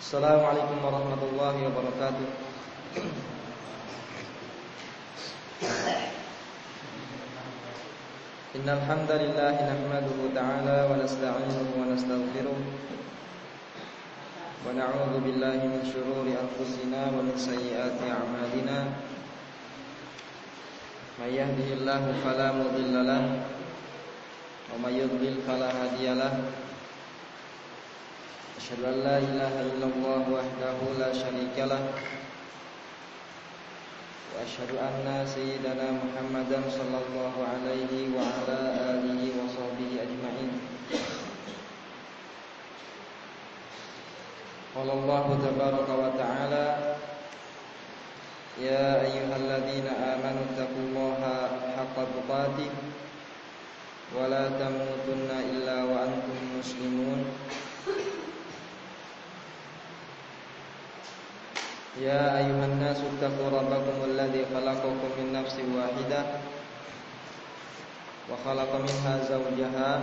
Assalamualaikum warahmatullahi wabarakatuh. Innal hamdalillah nahmaduhu ta'ala wa nasta'inuhu wa nastaghfiruh wa na'udzu billahi min shururi anfusina wa min sayyiati a'malina. May yahdihillahu fala mudilla lahu wa may yudlil fala hadiya lahu. Asyhadu an la ilaha illallah wahdahu la syarika lah wa asyhadu anna sayyidana Muhammadan sallallahu alaihi wa ala alihi wa sahbihi ajma'in. Qala Allah tabaraka wa ta'ala ya ayyuhalladzina amanu taqullaha haqqa tuqatih wa la tamutunna illa wa antum muslimun. Ya ayuhan nasu ittaqu rabbakum alladzi khalaqakum min nafsin wahidah wa khalaqa minha zawjaha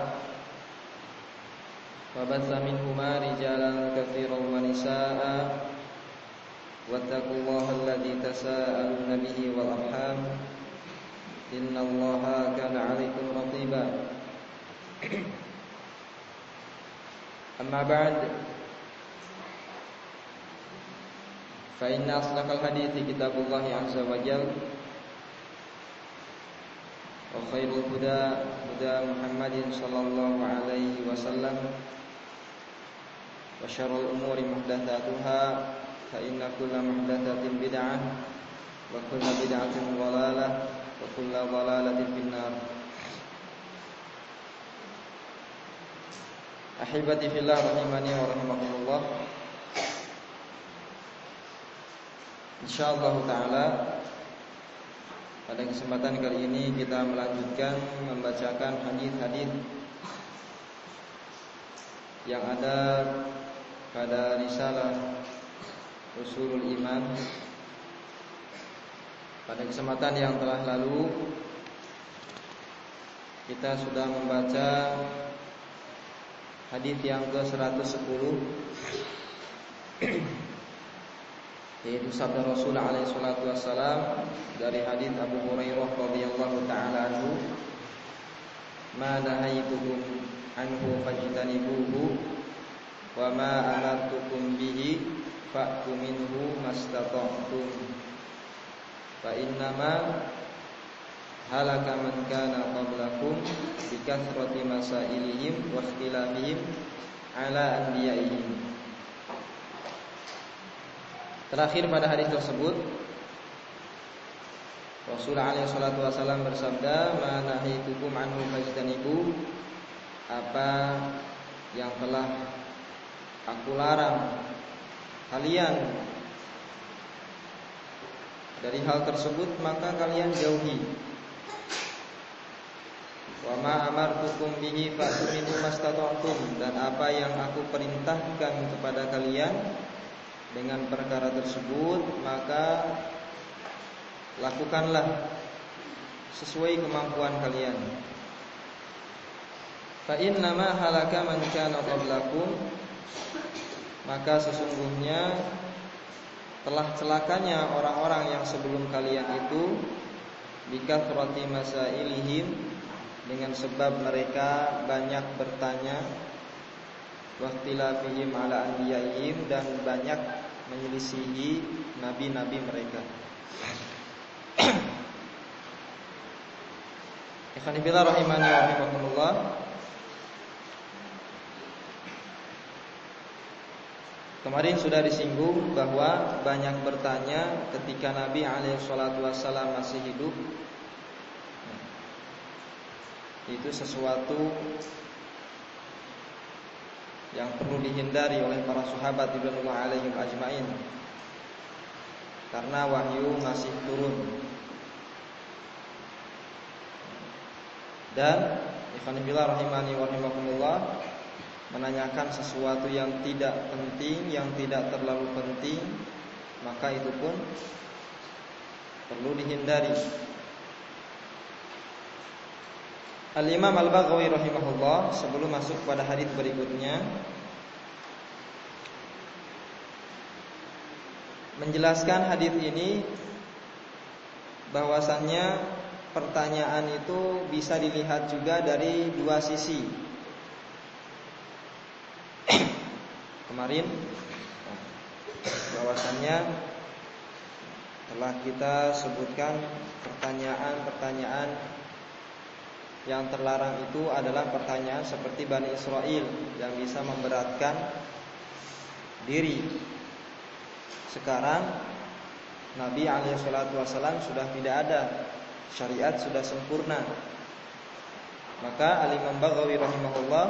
wa batha minhuma rijalan katsiran wa nisaa'a wattaqullaha alladzi tasaaluna bihi wal arham innallaha kana 'alaikum raqiba. Amma ba'd, fa inna asdaqal hadithi kitabullahi azza wa jalla wa khairul huda huda Muhammadin sallallahu alaihi wasallam wa syarrul umuri muhdatsatuha fa inna kulla muhdatsatin bid'ah wa kulla bid'atin dhalalah wa kulla dhalalatin finnar. Ahibati fillah rahimani wa rahimakumullah. Insyaallah ta'ala pada kesempatan kali ini kita melanjutkan membacakan hadis-hadis yang ada pada risalah Ushulul Iman. Pada kesempatan yang telah lalu kita sudah membaca hadis yang ke-110 yaitu sabda Rasul alaihi salatu wassalam dari hadis Abu Hurairah radhiyallahu taala anhu, "Ma nahaitukum anhu fajtanibuhu wa ma amartukum bihi fa'tu minhu mastata'tum fa innama halaka man kana qablakum bi kathrati masailihim wa ikhtilafihim ala anbiya'ihim." Terakhir pada hadis tersebut Rasulullah alaihi salatu wasallam bersabda, "Ma nahaitukum anhu fajtanibu," apa yang telah aku larang kalian dari hal tersebut maka kalian jauhi. Wa ma amartukum bihi fa'tu minhu mastata'tum, dan apa yang aku perintahkan kepada kalian dengan perkara tersebut maka lakukanlah sesuai kemampuan kalian. Fa innama halaka man kana qablakum, maka sesungguhnya telah celakanya orang-orang yang sebelum kalian itu bikathrati masailihim, dengan sebab mereka banyak bertanya, waqtilafihim ala anbiya'ihim, dan banyak menyelisihi nabi-nabi mereka. Ikhwan fillah rahimani wa rahimakumullah. Kemarin sudah disinggung bahwa banyak bertanya ketika Nabi alaihi salatu wassalam masih hidup. Itu sesuatu yang perlu dihindari oleh para sahabat ridwanullah alaihim ajmain, karena wahyu masih turun. Dan ikhwan fillah rahimani wa rahimakumullah, menanyakan sesuatu yang tidak penting, yang tidak terlalu penting, maka itu pun perlu dihindari. Al-Imam Al-Baghawi rahimahullah sebelum masuk pada hadis berikutnya menjelaskan hadis ini bahwasannya pertanyaan itu bisa dilihat juga dari dua sisi. Kemarin bahwasannya telah kita sebutkan pertanyaan-pertanyaan yang terlarang itu adalah pertanyaan seperti Bani Israel yang bisa memberatkan diri. Sekarang Nabi SAW sudah tidak ada, syariat sudah sempurna. Maka Al-Imam Baghawi rahimahullah,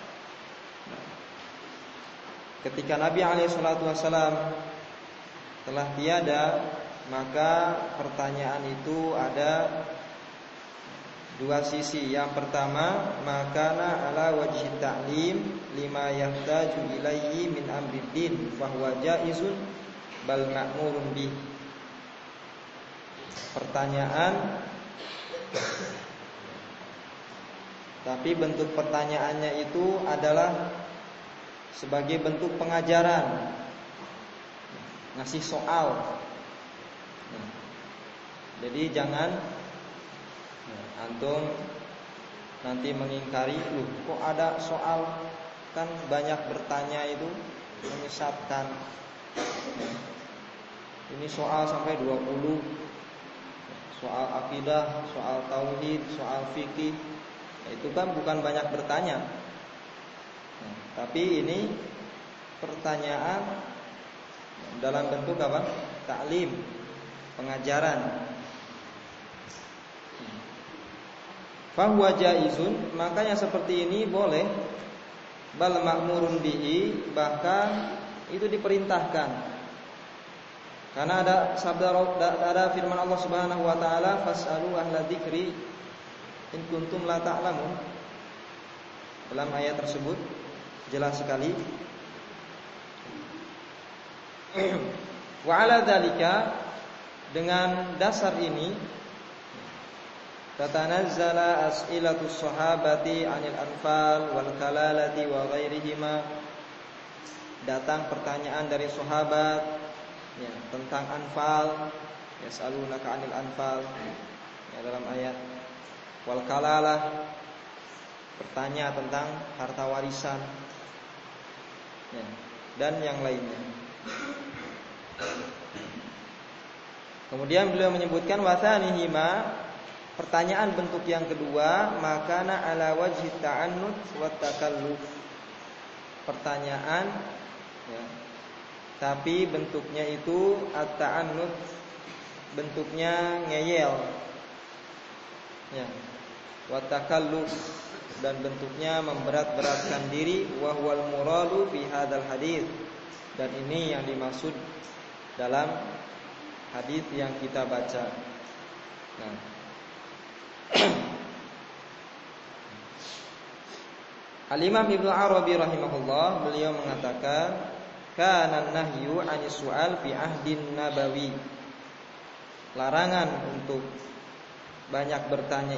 ketika Nabi SAW telah tiada, maka pertanyaan itu ada dua sisi. Yang pertama, makana ala wajhi ta'lim lima yahtaju ilaihi min amrid din fa huwa jaizun bal ma'murun bih. Pertanyaan, tapi bentuk pertanyaannya itu adalah sebagai bentuk pengajaran, ngasih soal. Jadi jangan antum nanti mengingkari, loh kok ada soal, kan banyak bertanya itu menyesatkan. Ini soal sampai 20, soal akidah, soal tauhid, soal fikih. Itu kan bukan banyak bertanya, tapi ini pertanyaan dalam bentuk apa? Taklim, pengajaran. Fahuwa jaizun, makanya seperti ini boleh, bal ma'murun bihi, bahkan itu diperintahkan. Karena ada sabda, ada firman Allah Subhanahu wa taala, fas'alu ahla dzikri in kuntum la ta'lamun. Dalam ayat tersebut jelas sekali. Wa ala dzalika, dengan dasar ini tatanazzala as'ilatus sahabati 'anil anfal wal kalalati wa ghairihima. Datang pertanyaan dari sahabat ya, tentang anfal, yas'alunaka 'anil anfal ya, dalam ayat wal kalalah, bertanya tentang harta warisan ya, dan yang lainnya. Kemudian beliau menyebutkan wathanihima, pertanyaan bentuk yang kedua, makana ala wajhi ta'annut wa takalluf. Pertanyaan ya, tapi bentuknya itu at-ta'annut, bentuknya ngeyel ya, wa takalluf, dan bentuknya memberat-beratkan diri, wa huwal muradu fi hadzal hadits, dan ini yang dimaksud dalam hadis yang kita baca. Nah, Al-Imam Ibnu Arabi rahimahullah, beliau mengatakan kana nahyu 'anis su'al fi ahdin nabawi. Larangan untuk banyak bertanya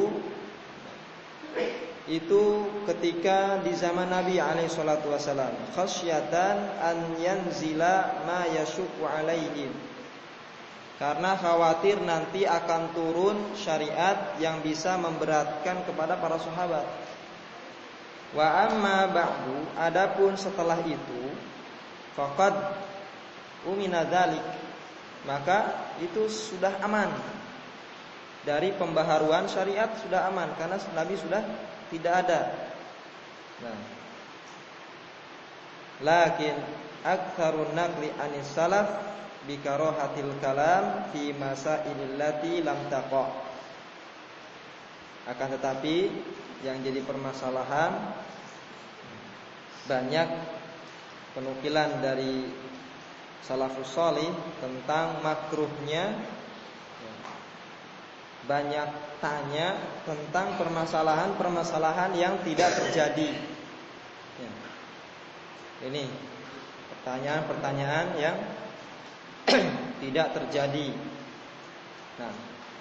itu ketika di zaman Nabi alaihi salatu wasalam, khasyatan an yanzila ma yashqu alaihim, karena khawatir nanti akan turun syariat yang bisa memberatkan kepada para sahabat. Wa amma ba'du, adapun setelah itu, faqad umina dzalik, maka itu sudah aman dari pembaharuan syariat, sudah aman karena Nabi sudah tidak ada. Nah, lakin aktsarun naqli anis salaf bi karahatil kalam fi masailil lati lam taqa. Akan tetapi yang jadi permasalahan, banyak penukilan dari salafus salih tentang makruhnya banyak tanya tentang permasalahan-permasalahan yang tidak terjadi ya. Ini pertanyaan-pertanyaan yang tidak terjadi. Nah,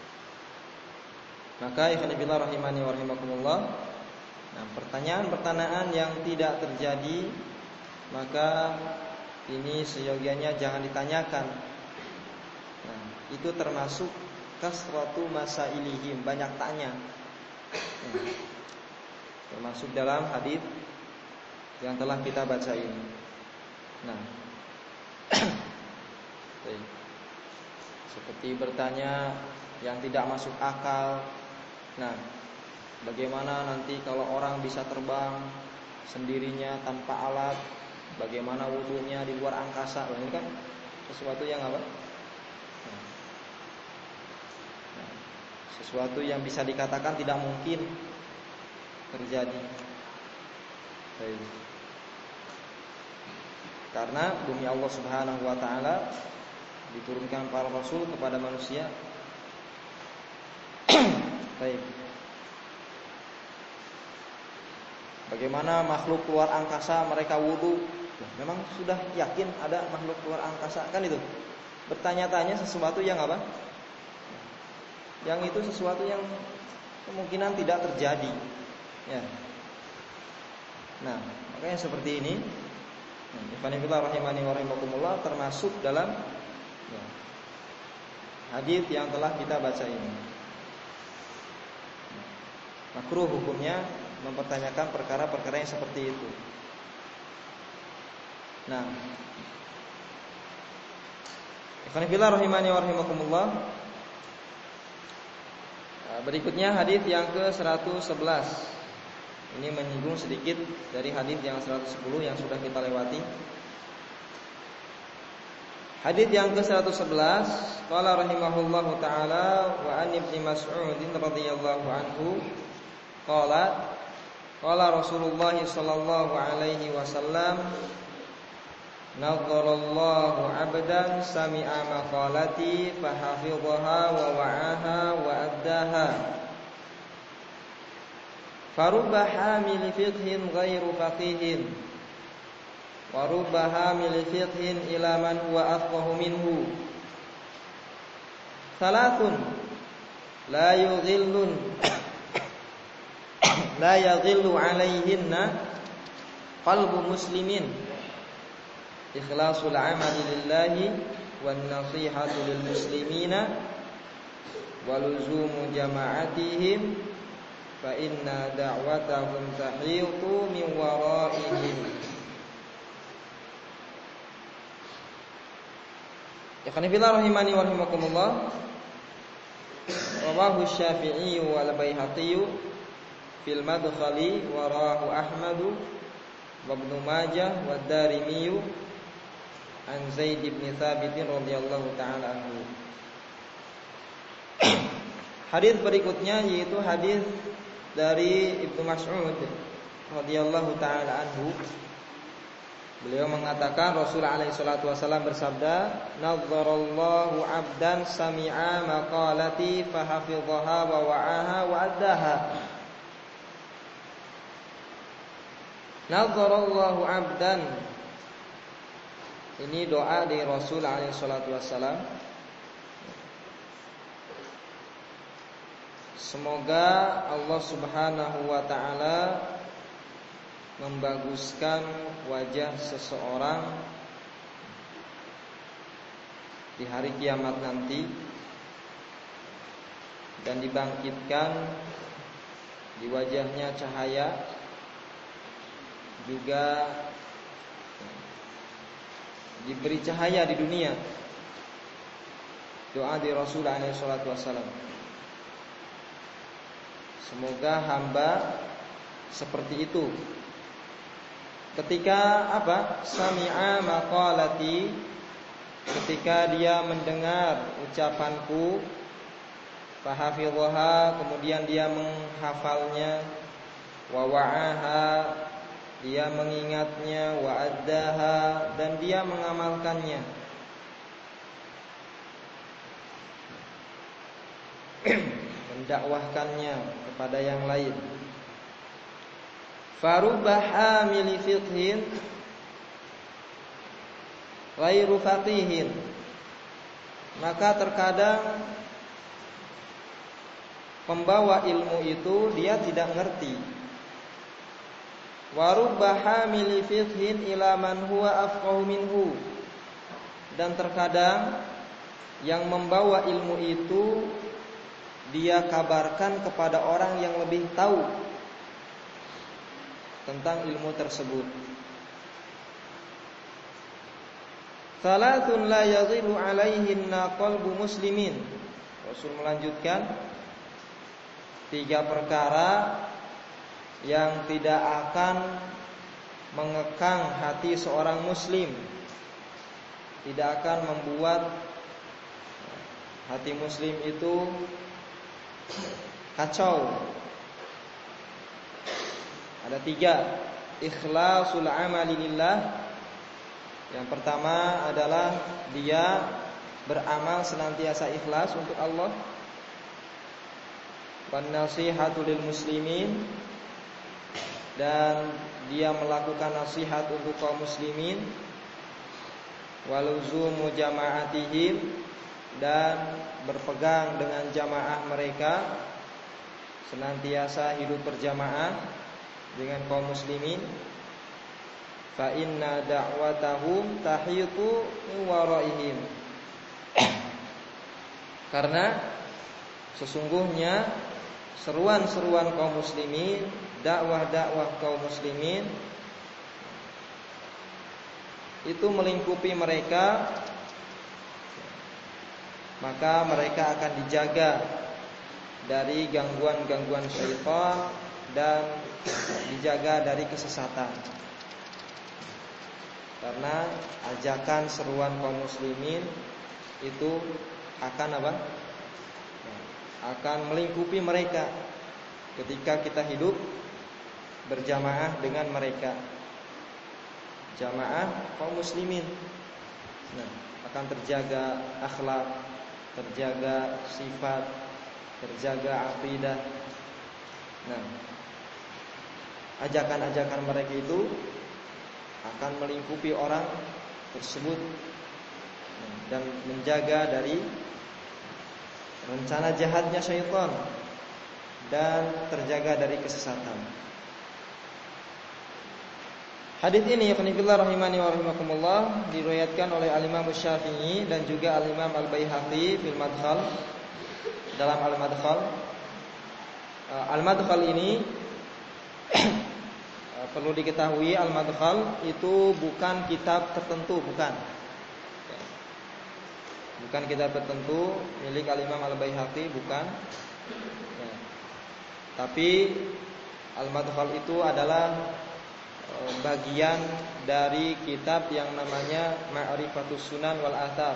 maka ikhwan fillah rahimani wa rahimakumullah, nah, pertanyaan-pertanyaan yang tidak terjadi, maka ini seyogianya jangan ditanyakan. Nah, itu termasuk kasratu masailihim, banyak tanya. Termasuk dalam hadis yang telah kita baca ini. Nah, seperti bertanya yang tidak masuk akal. Nah, bagaimana nanti kalau orang bisa terbang sendirinya tanpa alat? Bagaimana wudunya di luar angkasa? Ini kan sesuatu yang apa? Nah, sesuatu yang bisa dikatakan tidak mungkin terjadi. Baik. Karena bumi Allah Subhanahu wa taala diturunkan para rasul kepada manusia. Baik. Bagaimana makhluk luar angkasa mereka wudu? Memang sudah yakin ada makhluk luar angkasa, kan itu? Bertanya-tanya sesuatu yang apa? Yang itu sesuatu yang kemungkinan tidak terjadi. Ya. Nah, makanya seperti ini. Ikhwanillah rahimani wa rahimakumullah, termasuk dalam hadis yang telah kita baca ini. Makruh hukumnya mempertanyakan perkara-perkara yang seperti itu. Nah, ikhwanillah rahimani wa rahimakumullah, berikutnya hadis yang ke-111. Ini menyinggung sedikit dari hadis yang 110 yang sudah kita lewati. Hadis yang ke-111, qala rahimahullahu taala wa an ibni Mas'ud radhiyallahu anhu qala Rasulullah sallallahu alaihi wasallam, nadharallahu 'abdan sami'a maqalati fahafidhaha wa wa'aha wa addaha. Farubba hamil fiqhin ghairu faqihin wa rubba hamil fiqhin ila man huwa afqahu minhu. Salatun la yaghillu alaihinna qalbu muslimin, ikhlasul amali lillahi wan nasihatu lil muslimina wa luzumu jama'atihim fa inna da'watahum tahitu min waraihim. Ikhwanillah rahimani wa rahimakumullah, rawahu Syafi'i wal Baihaqi fil madkhali wa rawahu Ahmad wa Ibnu Majah wa Darimi an Zaid bin Thabit radhiyallahu taala anhu. Hadis berikutnya yaitu hadis dari Ibnu Mas'ud radhiyallahu taala anhu. Beliau mengatakan Rasulullah alaihi salatu wasallam bersabda, "Nadharallahu 'abdan sami'a maqalati fahafidhaha wa wa'aha wa addaha." Nadharallahu 'abdan, ini doa dari Rasul alaihi salatu wasallam. Semoga Allah Subhanahu wa taala membaguskan wajah seseorang di hari kiamat nanti dan dibangkitkan di wajahnya cahaya, juga diberi cahaya di dunia. Doa di Rasul alaihi salatu wasallam. Semoga hamba seperti itu. Ketika apa? Sami'a maqalati, ketika dia mendengar ucapanku, fahafidhaha, kemudian dia menghafalnya, wa wa'aha, dia mengingatnya, wa addaha, dan dia mengamalkannya. Mendakwahkannya kepada yang lain. Farubba hamili fiqhin ghairu faqihin, maka terkadang pembawa ilmu itu dia tidak ngerti, Wa rubba hamili fiqhin ila man huwa afqahu minhu. Dan terkadang yang membawa ilmu itu dia kabarkan kepada orang yang lebih tahu tentang ilmu tersebut. Thalathun la yadhilu alaihinna qalbu muslimin. Rasul melanjutkan 3 perkara yang tidak akan mengekang hati seorang muslim, tidak akan membuat hati muslim itu kacau. Ada 3. Ikhlasul amali lillah. Yang pertama adalah dia beramal senantiasa ikhlas untuk Allah. Wan nasihatu lil muslimin. Dan dia melakukan nasihat untuk kaum muslimin. Waluzumu jama'atihim. Dan berpegang dengan jamaah mereka, senantiasa hidup berjamaah dengan kaum muslimin. Fa inna da'watahum tahitu min waraihim. Karena sesungguhnya seruan-seruan kaum muslimin, dakwah-dakwah kaum muslimin itu melingkupi mereka, maka mereka akan dijaga dari gangguan-gangguan syaitan dan dijaga dari kesesatan. Karena ajakan seruan kaum muslimin itu akan apa? Akan melingkupi mereka ketika kita hidup berjamaah dengan mereka. Jamaah kaum muslimin. Nah, akan terjaga akhlak, terjaga sifat, terjaga akidah. Nah, ajakan-ajakan mereka itu akan melingkupi orang tersebut dan menjaga dari rencana jahatnya syaitan dan terjaga dari kesesatan. Hadis ini fillah rahimani wa rahimakumullah diriwayatkan oleh Al-Imam Syafi'i dan juga Al-Imam Al-Baihaqi fil Madkhal. Dalam Al-Madkhal, Al-Madkhal ini perlu diketahui, Al-Madkhal itu bukan kitab tertentu, bukan kitab tertentu milik Al-Imam Al-Baihaqi, bukan. Tapi Al-Madkhal itu adalah bagian dari kitab yang namanya Ma'rifatus Sunan wal Athar.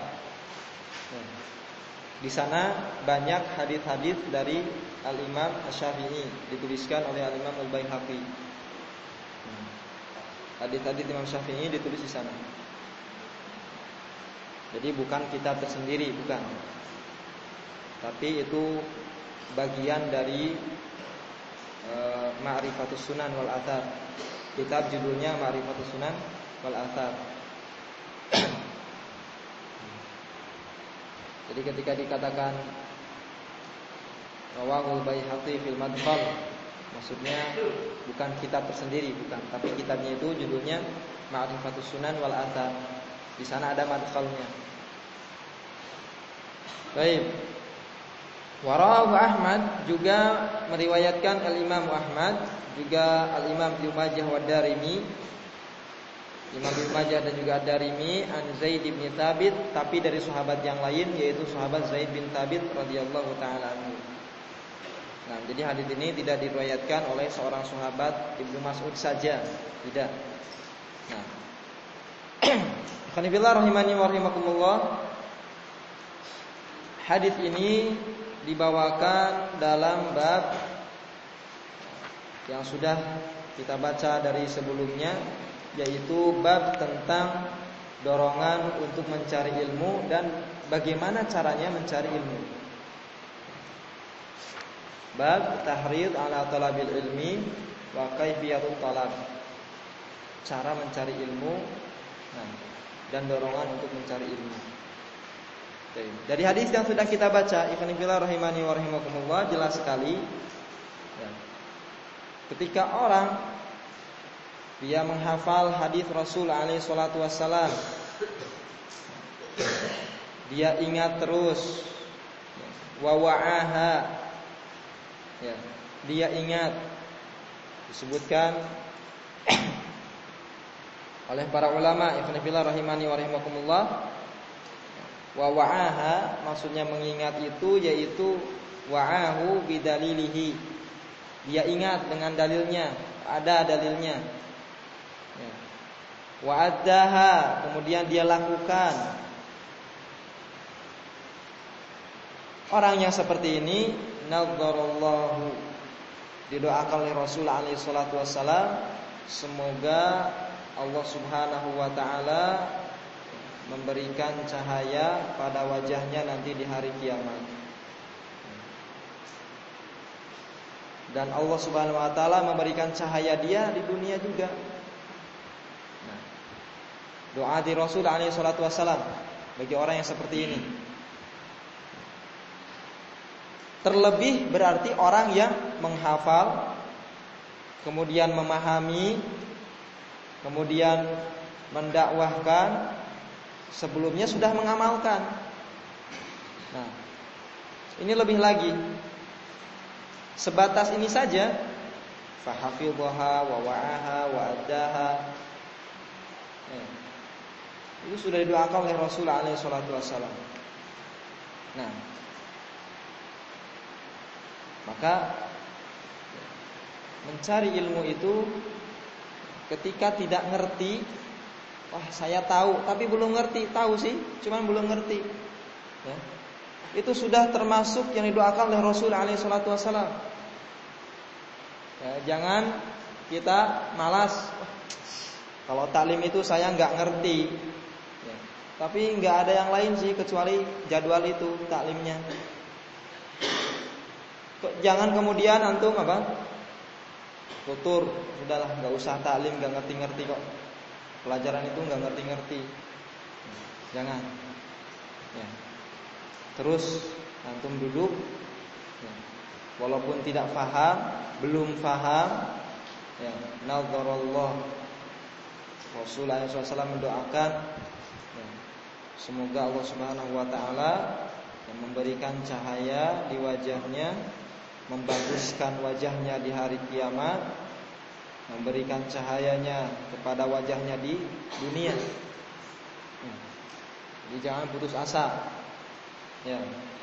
Di sana banyak hadis-hadis dari Al-Imam Asy-Syafi'i dituliskan oleh Al-Imam Al-Baihaqi. Hadis-hadis Imam Syafi'i ditulis di sana. Jadi bukan kitab tersendiri, bukan. Tapi itu bagian dari Ma'rifatus Sunan wal Athar. Kitab judulnya Ma'rifatus Sunan wal Athar. Jadi ketika dikatakan Rawahul Baihaqi fil Madkhal, maksudnya bukan kitab tersendiri, bukan, tapi kitabnya itu judulnya Ma'rifatus Sunan wal Athar. Di sana ada madkhalnya. Baik. Warahu Ahmad, juga meriwayatkan Al-Imam Ahmad, juga Al-Imam Ibnu Majah wa Darimi. Imam Ibnu Majah dan juga Ad-Darimi an Zaid bin Thabit, tapi dari sahabat yang lain, yaitu sahabat Zaid bin Thabit radhiyallahu taala anhu. Nah, jadi hadis ini tidak diriwayatkan oleh seorang sahabat Ibnu Mas'ud saja, tidak. Nah, Khanibillah rahimani wa rahimakumullah. Hadis ini dibawakan dalam bab yang sudah kita baca dari sebelumnya, yaitu bab tentang dorongan untuk mencari ilmu dan bagaimana caranya mencari ilmu. Bab tahrid ala talabil ilmi wa kaifiyatut talab. Cara mencari ilmu, dan dorongan untuk mencari ilmu. Dari hadis yang sudah kita baca, ikhwan fillah rahimani wa rahimakumullah, jelas sekali ya, ketika orang Dia menghafal hadis Rasul alaihi salatu wassalam. Dia ingat terus. Wa wa'aha. Ya, dia ingat. Disebutkan oleh para ulama, ikhwan fillah rahimani wa rahimakumullah. Wa wa'aha maksudnya mengingat itu yaitu wa'ahu bidalilihi. Dia ingat dengan dalilnya, ada dalilnya. Ya. Wa addaha, kemudian dia lakukan. Orang yang seperti ini nadzarallahu, didoakan oleh Rasul alaihi salatu wassalam, semoga Allah Subhanahu wa taala memberikan cahaya pada wajahnya nanti di hari kiamat. Dan Allah Subhanahu wa taala memberikan cahaya dia di dunia juga. Nah, doa di Rasul alaihi salatu wassalam bagi orang yang seperti ini. Terlebih berarti orang yang menghafal, kemudian memahami, kemudian mendakwahkan, sebelumnya sudah mengamalkan. Nah, ini lebih lagi. Sebatas ini saja, fahafidhaha wa wa'aha wa addaha. Itu sudah didoakan oleh Rasul alaihi salatu wassalam. Nah, maka mencari ilmu itu ketika tidak ngerti, wah saya tahu tapi belum ngerti, tahu sih, cuman belum ngerti. Ya. Itu sudah termasuk yang didoakan oleh Rasul alaihi salatu wassalam. Ya, jangan kita malas. Kalau taklim itu saya nggak ngerti. Ya. Tapi nggak ada yang lain sih kecuali jadwal itu taklimnya. Jangan kemudian antum apa? Tutur, sudahlah nggak usah taklim, nggak ngerti-ngerti kok. Pelajaran itu nggak ngerti-ngerti. Jangan. Ya. Terus antum duduk, ya. Walaupun tidak paham, belum paham, ya. Nadzarallah. Rasulullah SAW mendoakan, ya. Semoga Allah Subhanahu Wa Taala yang memberikan cahaya di wajahnya, membaguskan wajahnya di hari kiamat, memberikan cahayanya kepada wajahnya di dunia. Jadi jangan putus asa. Ya.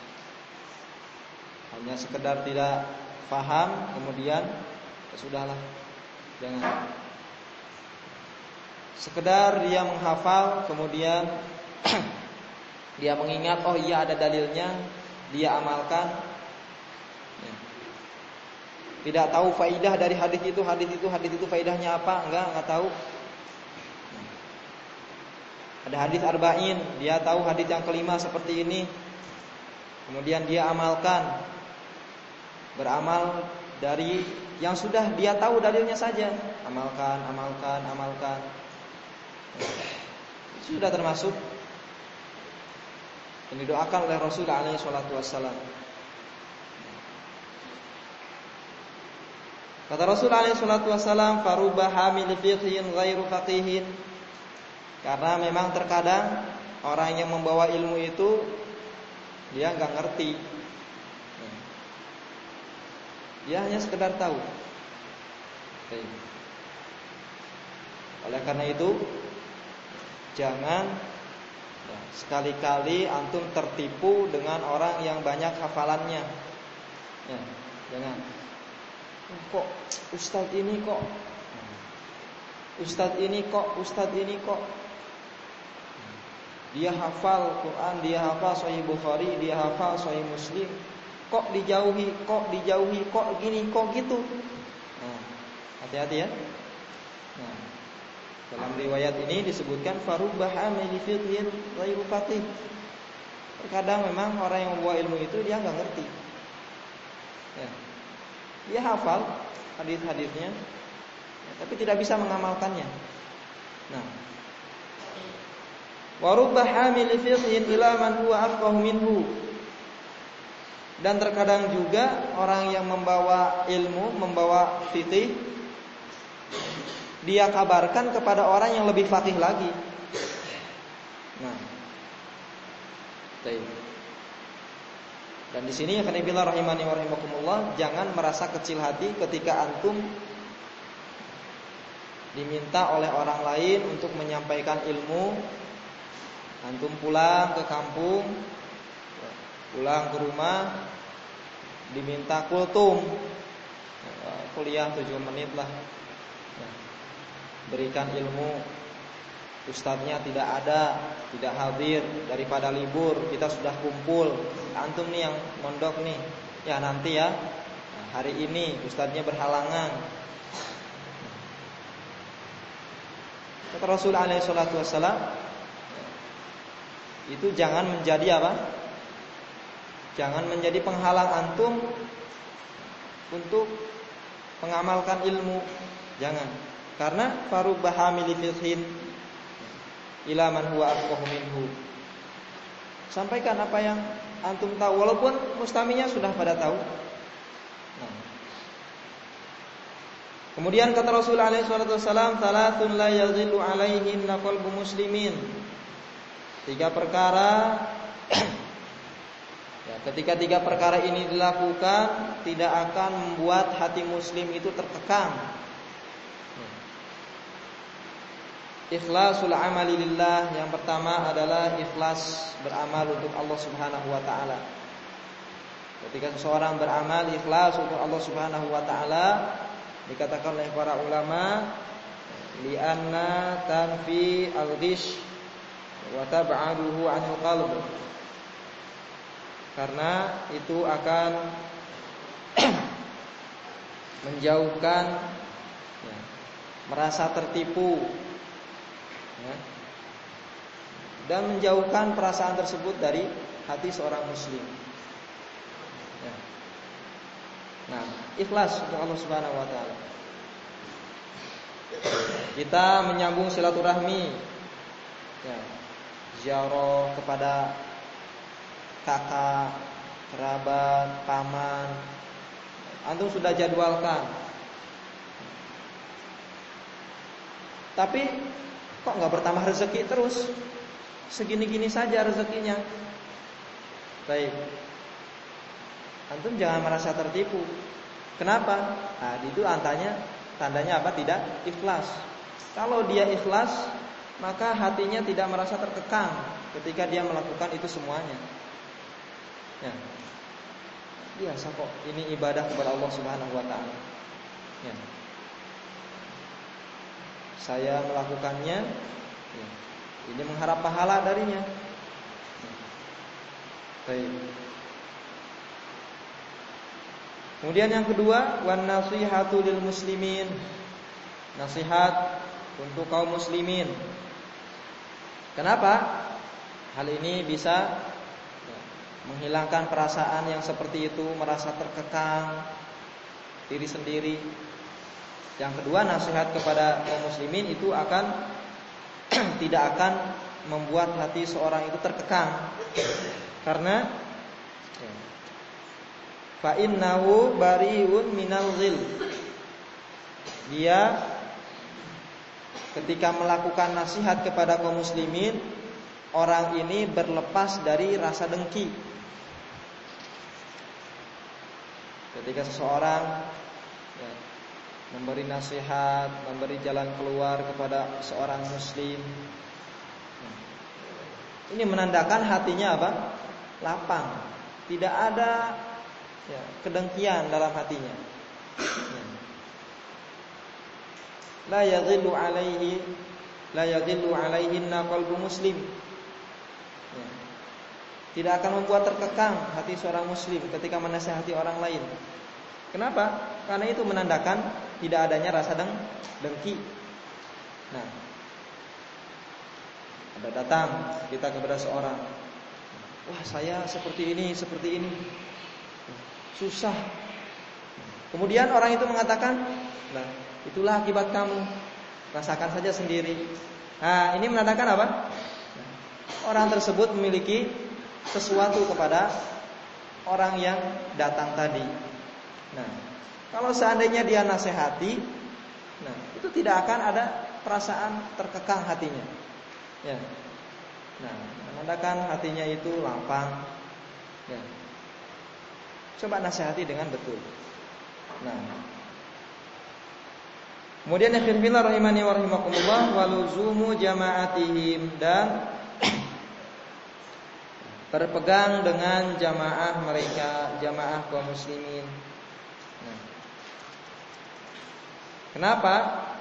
Hanya sekedar tidak paham kemudian ya sudahlah. Jangan. Sekedar dia menghafal kemudian dia mengingat, oh iya ada dalilnya, dia amalkan. Ya. Tidak tahu faidah dari hadis itu faidahnya apa? Enggak tahu. Ada hadis arba'in, dia tahu hadis yang kelima seperti ini. Kemudian dia amalkan. Beramal dari yang sudah dia tahu dalilnya saja. Amalkan. Sudah termasuk yang didoakan oleh Rasul alaihi salatu wassalam. Kata Rasul alaihi salatu wassalam, faruba hamil fiqhin ghairu faqihin. Karena memang terkadang orang yang membawa ilmu itu dia enggak ngerti. Dia hanya sekedar tahu. Oleh karena itu, jangan sekali-kali antum tertipu dengan orang yang banyak hafalannya. Ya, jangan. Kok ustadz ini kok dia hafal Quran, dia hafal Sahih Bukhari, dia hafal Sahih Muslim, kok dijauhi, kok gini, kok gitu. Nah, hati-hati ya. Nah, dalam riwayat ini disebutkan farubah amili fiqhin ghairu faqih. Terkadang memang orang yang membawa ilmu itu dia enggak ngerti. Ya. Dia hafal hadis-hadisnya, ya, tapi tidak bisa mengamalkannya. Nah, wa rubba hamili fiqhin ila man huwa afqahu minhu. Dan terkadang juga orang yang membawa ilmu, membawa fikih, dia kabarkan kepada orang yang lebih faqih lagi. Nah, baik. Dan di sini akan dibilang rahimani wa rahimakumullah, jangan merasa kecil hati ketika antum diminta oleh orang lain untuk menyampaikan ilmu. Antum pulang ke kampung, pulang ke rumah, diminta kultum, kuliah 7 menit lah, berikan ilmu. Ustadznya tidak ada, tidak hadir. Daripada libur, kita sudah kumpul. Antum nih yang mondok nih, ya nanti ya, hari ini ustadznya berhalangan. Kata Rasul alaihi salatu wassalam, itu jangan menjadi apa? Jangan menjadi penghalang antum untuk mengamalkan ilmu. Jangan. Karena farubba hamili fiqhin ila man huwa afqahu minhu. Sampaikan apa yang antum tahu, walaupun mustaminya sudah pada tahu. Nah. Kemudian kata Rasul alaihi salatu wasallam, "Thalathun la yazillu alaihinna qalbu muslimin." 3 perkara ya, ketika 3 perkara ini dilakukan tidak akan membuat hati muslim itu terkekang. Ikhlasul amali lillah, yang pertama adalah ikhlas beramal untuk Allah Subhanahu wa taala. Ketika seseorang beramal ikhlas untuk Allah Subhanahu wa taala, dikatakan oleh para ulama, li'anna tanfi al-ghish wa tab'aduhu 'anil qalb. Karena itu akan menjauhkan ya, merasa tertipu ya, dan menjauhkan perasaan tersebut dari hati seorang muslim ya. Nah, ikhlas untuk Allah Subhanahu wa taala. Kita menyambung silaturahmi ya, ziarah kepada kakak, kerabat, paman, antum sudah jadwalkan. Tapi kok nggak bertambah rezeki terus? Segini-gini saja rezekinya. Baik. Antum jangan merasa tertipu. Kenapa? Nah, itu tandanya apa? Tidak ikhlas. Kalau dia ikhlas, maka hatinya tidak merasa terkekang ketika dia melakukan itu semuanya. Ya. Biasa kok, ini ibadah kepada Allah Subhanahu wa taala. Ya. Saya melakukannya ya, ini mengharap pahala darinya. Baik. Kemudian yang kedua, wan nasihatu lil muslimin. Nasihat untuk kaum muslimin. Kenapa? Hal ini bisa menghilangkan perasaan yang seperti itu, merasa terkekang diri sendiri. Yang kedua, nasihat kepada kaum muslimin itu akan tidak akan membuat hati seorang itu terkekang. Karena fa innahu bari'un minal ghil. Dia ketika melakukan nasihat kepada kaum muslimin, orang ini berlepas dari rasa dengki. Ketika seseorang ya, memberi nasihat, memberi jalan keluar kepada seorang muslim, ini menandakan hatinya apa? Lapang. Tidak ada ya, kedengkian dalam hatinya. La yaghillu alaihinna qalbu muslim. Ya. Tidak akan membuat terkekang hati seorang muslim ketika menasihati orang lain. Kenapa? Karena itu menandakan tidak adanya rasa dengki. Nah, ada datang kita kepada seorang, wah saya seperti ini, susah. Kemudian orang itu mengatakan, nah itulah akibat kamu, rasakan saja sendiri. Nah, ini menandakan apa? Orang tersebut memiliki sesuatu kepada orang yang datang tadi. Nah, kalau seandainya dia nasihati, Nah, itu tidak akan ada perasaan terkekang hatinya. Ya. Nah, menandakan hatinya itu lapang. Ya. Coba nasihati dengan betul. Nah, kemudian akhirnya rahimani wa rahimakumullah waluzumu jama'atihim, dan berpegang dengan jamaah mereka, jamaah kaum muslimin. Nah, kenapa?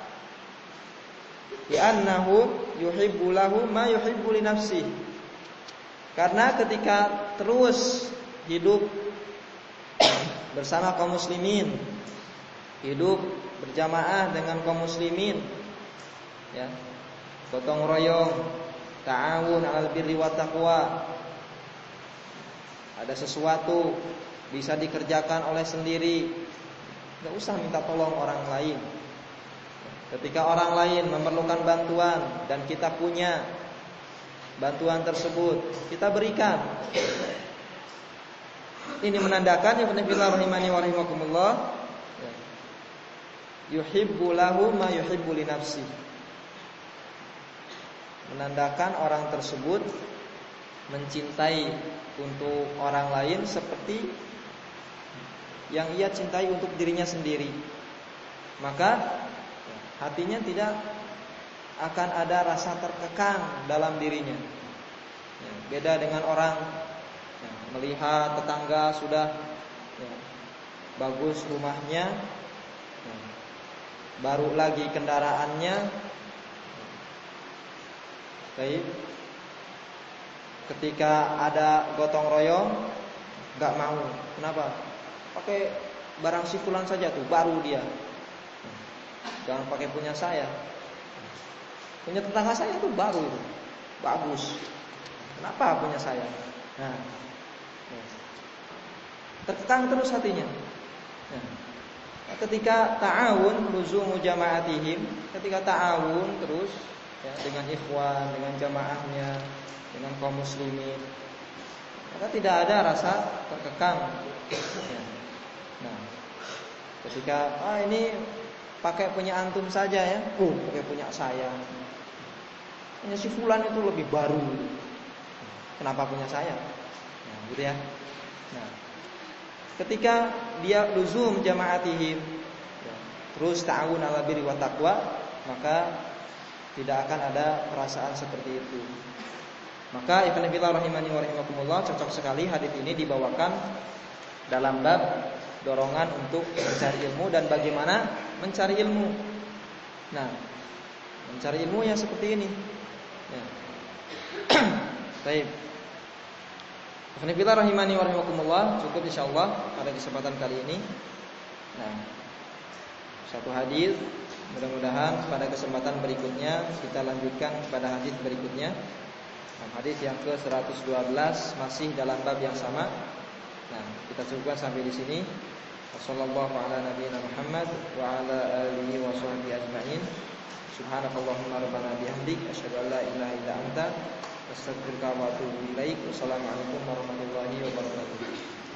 Li'annahu yuhibbu lahu ma yuhibbu li nafsihi. Karena ketika terus hidup bersama kaum muslimin, hidup berjamaah dengan kaum muslimin, ya, gotong royong, ta'awun 'alal birri wat taqwa. Ada sesuatu bisa dikerjakan oleh sendiri, enggak usah minta tolong orang lain. Ketika orang lain memerlukan bantuan dan kita punya bantuan tersebut, kita berikan. Ini menandakan ibn fillah rahimani wa rahimakumullah, yuhibbu lahu ma yuhibbu li nafsi. Menandakan orang tersebut mencintai untuk orang lain seperti yang ia cintai untuk dirinya sendiri. Maka hatinya tidak akan ada rasa terkekang dalam dirinya. Beda dengan orang melihat tetangga sudah bagus rumahnya, baru lagi kendaraannya, baik. Ketika ada gotong royong, nggak mau. Kenapa? Pakai barang si fulan saja tuh, baru dia. Jangan pakai punya saya. Punya tetangga saya itu baru itu, bagus. Kenapa punya saya? Nah, terkekang terus hatinya. Nah, ketika ta'awun luzumu jama'atihim, ketika ta'awun terus ya, dengan ikhwan, dengan jamaahnya, dengan kaum muslimin, maka tidak ada rasa terkekang. Ya. Nah, ketika ini pakai punya antum saja ya, pakai punya saya. Punya si fulan itu lebih baru. Kenapa punya saya? Nah, gitu ya. Nah, ketika dia luzum jama'atihim, ya, terus ta'awun 'alal birri wat taqwa, maka tidak akan ada perasaan seperti itu. Maka ibn fillah rahimani wa rahimakumullah, cocok sekali hadis ini dibawakan dalam bab dorongan untuk mencari ilmu dan bagaimana mencari ilmu. Nah, mencari ilmu yang seperti ini. Ya. Baik. Ibn fillah rahimani wa rahimakumullah, cukup insyaallah pada kesempatan kali ini. Nah, satu hadis, mudah-mudahan pada kesempatan berikutnya kita lanjutkan pada hadis berikutnya. Hadis yang ke-112 masih dalam bab yang sama. Nah, kita cukupkan sampai di sini. Wassallallahu ala nabiyyina Muhammad wa ala alihi wa sahbihi ajma'in. Subhanakallahumma rabbana bihamdik asyhadu an la ilaha illa anta astaghfiruka wa atubu ilaik. Wassalamualaikum warahmatullahi wabarakatuh.